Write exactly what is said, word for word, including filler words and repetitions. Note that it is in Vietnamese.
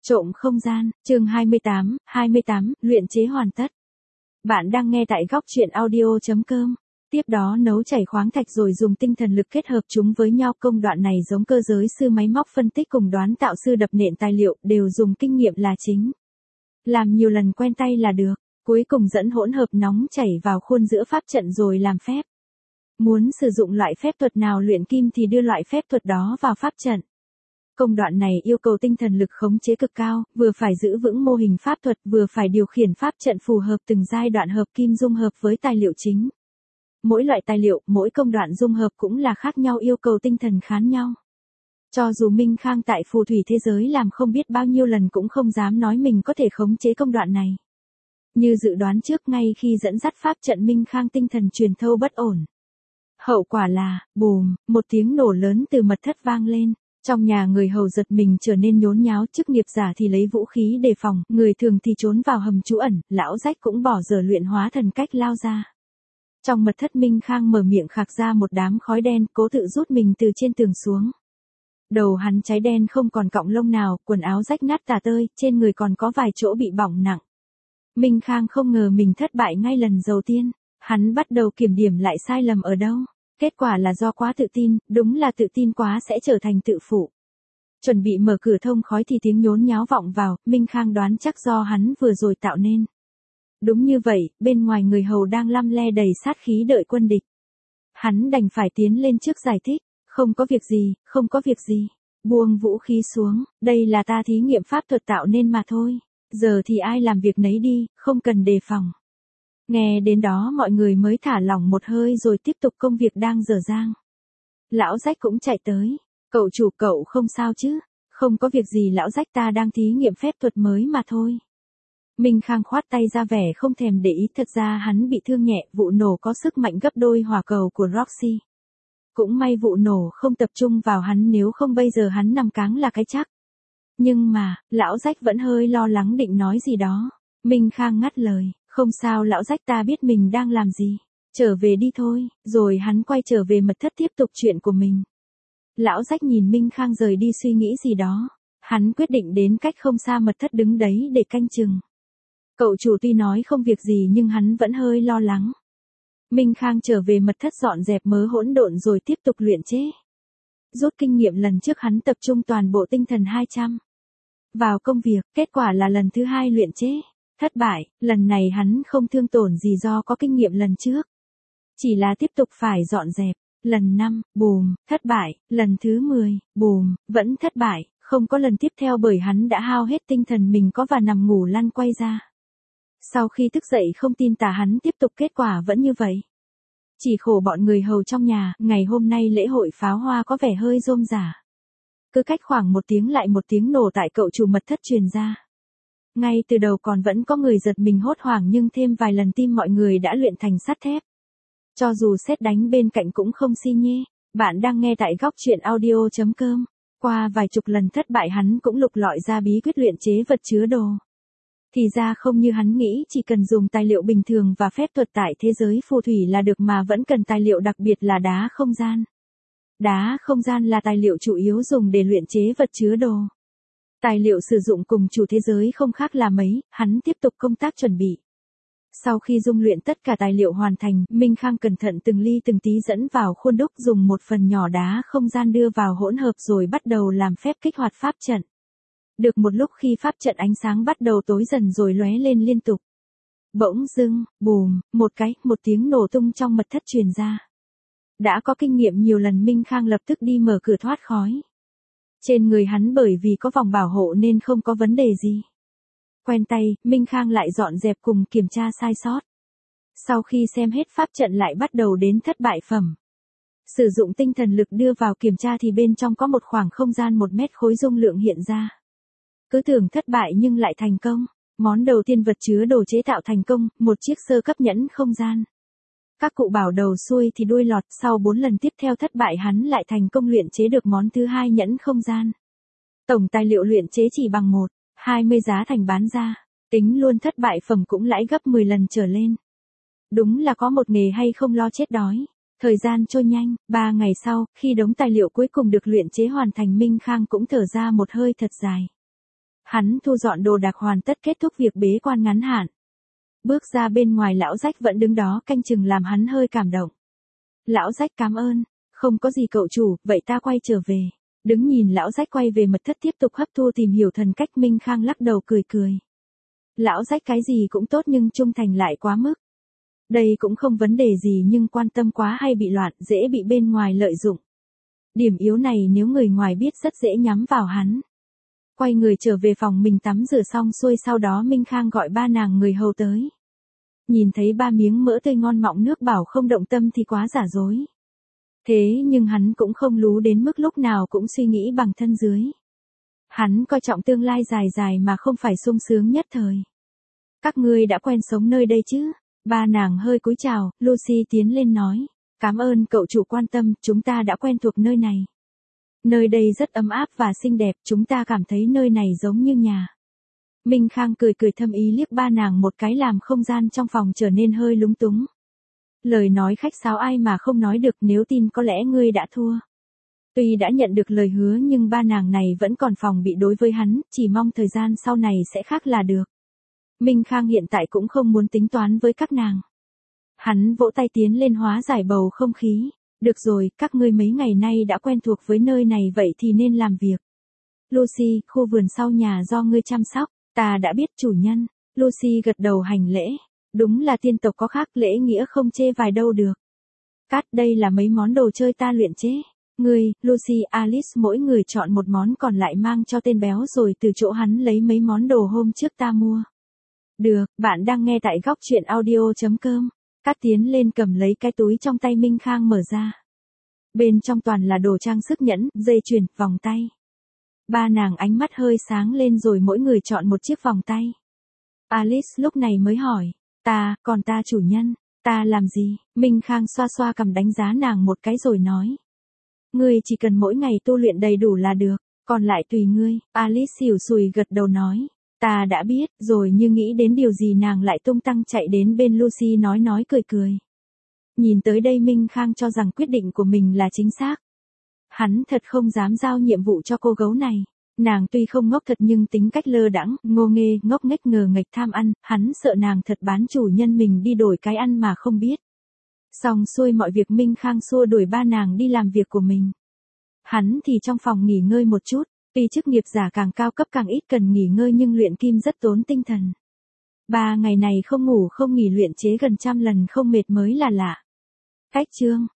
Trộm không gian, chương hai mươi tám, hai mươi tám, luyện chế hoàn tất. Bạn đang nghe tại góc truyện audio chấm com. Tiếp đó nấu chảy khoáng thạch rồi dùng tinh thần lực kết hợp chúng với nhau. Công đoạn này giống cơ giới sư máy móc phân tích cùng đoán tạo sư đập nện tài liệu, đều dùng kinh nghiệm là chính. Làm nhiều lần quen tay là được, cuối cùng dẫn hỗn hợp nóng chảy vào khuôn giữa pháp trận rồi làm phép. Muốn sử dụng loại phép thuật nào luyện kim thì đưa loại phép thuật đó vào pháp trận. Công đoạn này yêu cầu tinh thần lực khống chế cực cao, vừa phải giữ vững mô hình pháp thuật, vừa phải điều khiển pháp trận phù hợp từng giai đoạn hợp kim dung hợp với tài liệu chính. Mỗi loại tài liệu, mỗi công đoạn dung hợp cũng là khác nhau, yêu cầu tinh thần khán nhau. Cho dù Minh Khang tại phù thủy thế giới làm không biết bao nhiêu lần cũng không dám nói mình có thể khống chế công đoạn này. Như dự đoán trước, ngay khi dẫn dắt pháp trận Minh Khang tinh thần truyền thâu bất ổn. Hậu quả là, bùm, một tiếng nổ lớn từ mật thất vang lên. Trong nhà người hầu giật mình trở nên nhốn nháo, chức nghiệp giả thì lấy vũ khí đề phòng, người thường thì trốn vào hầm trú ẩn, lão rách cũng bỏ giờ luyện hóa thần cách lao ra. Trong mật thất Minh Khang mở miệng khạc ra một đám khói đen, cố tự rút mình từ trên tường xuống. Đầu hắn cháy đen không còn cọng lông nào, quần áo rách nát tả tơi, trên người còn có vài chỗ bị bỏng nặng. Minh Khang không ngờ mình thất bại ngay lần đầu tiên, hắn bắt đầu kiểm điểm lại sai lầm ở đâu. Kết quả là do quá tự tin, đúng là tự tin quá sẽ trở thành tự phụ. Chuẩn bị mở cửa thông khói thì tiếng nhốn nháo vọng vào, Minh Khang đoán chắc do hắn vừa rồi tạo nên. Đúng như vậy, bên ngoài người hầu đang lăm le đầy sát khí đợi quân địch. Hắn đành phải tiến lên trước giải thích, không có việc gì, không có việc gì. Buông vũ khí xuống, đây là ta thí nghiệm pháp thuật tạo nên mà thôi. Giờ thì ai làm việc nấy đi, không cần đề phòng. Nghe đến đó mọi người mới thả lỏng một hơi rồi tiếp tục công việc đang dở dang. Lão rách cũng chạy tới. Cậu chủ, cậu không sao chứ? Không có việc gì lão rách, ta đang thí nghiệm phép thuật mới mà thôi. Minh Khang khoát tay ra vẻ không thèm để ý, thật ra hắn bị thương nhẹ, vụ nổ có sức mạnh gấp đôi hỏa cầu của Roxy. Cũng may vụ nổ không tập trung vào hắn, nếu không bây giờ hắn nằm cáng là cái chắc. Nhưng mà, lão rách vẫn hơi lo lắng định nói gì đó. Minh Khang ngắt lời. Không sao lão rách, ta biết mình đang làm gì. Trở về đi thôi, rồi hắn quay trở về mật thất tiếp tục chuyện của mình. Lão rách nhìn Minh Khang rời đi suy nghĩ gì đó. Hắn quyết định đến cách không xa mật thất đứng đấy để canh chừng. Cậu chủ tuy nói không việc gì nhưng hắn vẫn hơi lo lắng. Minh Khang trở về mật thất dọn dẹp mớ hỗn độn rồi tiếp tục luyện chế. Rút kinh nghiệm lần trước hắn tập trung toàn bộ tinh thần hai trăm. Vào công việc, kết quả là lần thứ hai luyện chế. Thất bại, lần này hắn không thương tổn gì do có kinh nghiệm lần trước. Chỉ là tiếp tục phải dọn dẹp. Lần năm, bùm, thất bại, lần thứ mười, bùm, vẫn thất bại, không có lần tiếp theo bởi hắn đã hao hết tinh thần mình có và nằm ngủ lăn quay ra. Sau khi thức dậy không tin tà hắn tiếp tục, kết quả vẫn như vậy. Chỉ khổ bọn người hầu trong nhà, ngày hôm nay lễ hội pháo hoa có vẻ hơi rôm rả. Cứ cách khoảng một tiếng lại một tiếng nổ tại cậu chủ mật thất truyền ra. Ngay từ đầu còn vẫn có người giật mình hốt hoảng nhưng thêm vài lần tim mọi người đã luyện thành sắt thép. Cho dù sét đánh bên cạnh cũng không xi nhê. Bạn đang nghe tại góc truyện audio chấm com. Qua vài chục lần thất bại hắn cũng lục lọi ra bí quyết luyện chế vật chứa đồ. Thì ra không như hắn nghĩ chỉ cần dùng tài liệu bình thường và phép thuật tại thế giới phù thủy là được mà vẫn cần tài liệu đặc biệt là đá không gian. Đá không gian là tài liệu chủ yếu dùng để luyện chế vật chứa đồ. Tài liệu sử dụng cùng chủ thế giới không khác là mấy, hắn tiếp tục công tác chuẩn bị. Sau khi dung luyện tất cả tài liệu hoàn thành, Minh Khang cẩn thận từng ly từng tí dẫn vào khuôn đúc, dùng một phần nhỏ đá không gian đưa vào hỗn hợp rồi bắt đầu làm phép kích hoạt pháp trận. Được một lúc khi pháp trận ánh sáng bắt đầu tối dần rồi lóe lên liên tục. Bỗng dưng, bùm, một cái, một tiếng nổ tung trong mật thất truyền ra. Đã có kinh nghiệm nhiều lần Minh Khang lập tức đi mở cửa thoát khói. Trên người hắn bởi vì có vòng bảo hộ nên không có vấn đề gì. Quen tay, Minh Khang lại dọn dẹp cùng kiểm tra sai sót. Sau khi xem hết pháp trận lại bắt đầu đến thất bại phẩm. Sử dụng tinh thần lực đưa vào kiểm tra thì bên trong có một khoảng không gian một mét khối dung lượng hiện ra. Cứ tưởng thất bại nhưng lại thành công. Món đầu tiên vật chứa đồ chế tạo thành công, một chiếc sơ cấp nhẫn không gian. Các cụ bảo đầu xuôi thì đuôi lọt, sau bốn lần tiếp theo thất bại hắn lại thành công luyện chế được món thứ hai nhẫn không gian. Tổng tài liệu luyện chế chỉ bằng một, hai mươi giá thành bán ra, tính luôn thất bại phẩm cũng lãi gấp mười lần trở lên. Đúng là có một nghề hay không lo chết đói. Thời gian trôi nhanh, ba ngày sau, khi đống tài liệu cuối cùng được luyện chế hoàn thành Minh Khang cũng thở ra một hơi thật dài. Hắn thu dọn đồ đạc hoàn tất kết thúc việc bế quan ngắn hạn. Bước ra bên ngoài lão rách vẫn đứng đó canh chừng làm hắn hơi cảm động. Lão rách cảm ơn, không có gì cậu chủ, vậy ta quay trở về. Đứng nhìn lão rách quay về mật thất tiếp tục hấp thu tìm hiểu thần cách Minh Khang lắc đầu cười cười. Lão rách cái gì cũng tốt nhưng trung thành lại quá mức. Đây cũng không vấn đề gì nhưng quan tâm quá hay bị loạn dễ bị bên ngoài lợi dụng. Điểm yếu này nếu người ngoài biết rất dễ nhắm vào hắn. Quay người trở về phòng mình tắm rửa xong xuôi sau đó Minh Khang gọi ba nàng người hầu tới. Nhìn thấy ba miếng mỡ tươi ngon mọng nước bảo không động tâm thì quá giả dối. Thế nhưng hắn cũng không lú đến mức lúc nào cũng suy nghĩ bằng thân dưới. Hắn coi trọng tương lai dài dài mà không phải sung sướng nhất thời. Các ngươi đã quen sống nơi đây chứ? Ba nàng hơi cúi chào, Lucy tiến lên nói. Cảm ơn cậu chủ quan tâm, chúng ta đã quen thuộc nơi này. Nơi đây rất ấm áp và xinh đẹp, chúng ta cảm thấy nơi này giống như nhà. Minh Khang cười cười thâm ý liếc ba nàng một cái làm không gian trong phòng trở nên hơi lúng túng. Lời nói khách sáo ai mà không nói được, nếu tin có lẽ ngươi đã thua. Tuy đã nhận được lời hứa nhưng ba nàng này vẫn còn phòng bị đối với hắn, chỉ mong thời gian sau này sẽ khác là được. Minh Khang hiện tại cũng không muốn tính toán với các nàng. Hắn vỗ tay tiến lên hóa giải bầu không khí. Được rồi, các ngươi mấy ngày nay đã quen thuộc với nơi này vậy thì nên làm việc. Lucy, khu vườn sau nhà do ngươi chăm sóc, ta đã biết chủ nhân. Lucy gật đầu hành lễ. Đúng là tiên tộc có khác lễ nghĩa không chê vài đâu được. Cát đây là mấy món đồ chơi ta luyện chế. Ngươi, Lucy, Alice mỗi người chọn một món còn lại mang cho tên béo rồi từ chỗ hắn lấy mấy món đồ hôm trước ta mua. Được, bạn đang nghe tại góc truyện audio.com. Cát tiến lên cầm lấy cái túi trong tay Minh Khang mở ra. Bên trong toàn là đồ trang sức nhẫn, dây chuyền, vòng tay. Ba nàng ánh mắt hơi sáng lên rồi mỗi người chọn một chiếc vòng tay. Alice lúc này mới hỏi, ta, còn ta chủ nhân, ta làm gì? Minh Khang xoa xoa cầm đánh giá nàng một cái rồi nói. Ngươi chỉ cần mỗi ngày tu luyện đầy đủ là được, còn lại tùy ngươi. Alice xỉu xùi gật đầu nói. Ta đã biết, rồi như nghĩ đến điều gì nàng lại tung tăng chạy đến bên Lucy nói nói cười cười. Nhìn tới đây Minh Khang cho rằng quyết định của mình là chính xác. Hắn thật không dám giao nhiệm vụ cho cô gấu này. Nàng tuy không ngốc thật nhưng tính cách lơ đãng, ngô nghê, ngốc nghếch ngờ nghệch tham ăn, hắn sợ nàng thật bán chủ nhân mình đi đổi cái ăn mà không biết. Xong xuôi mọi việc Minh Khang xua đuổi ba nàng đi làm việc của mình. Hắn thì trong phòng nghỉ ngơi một chút. Tuy chức nghiệp giả càng cao cấp càng ít cần nghỉ ngơi nhưng luyện kim rất tốn tinh thần. Ba ngày này không ngủ không nghỉ luyện chế gần trăm lần không mệt mới là lạ. Cách chương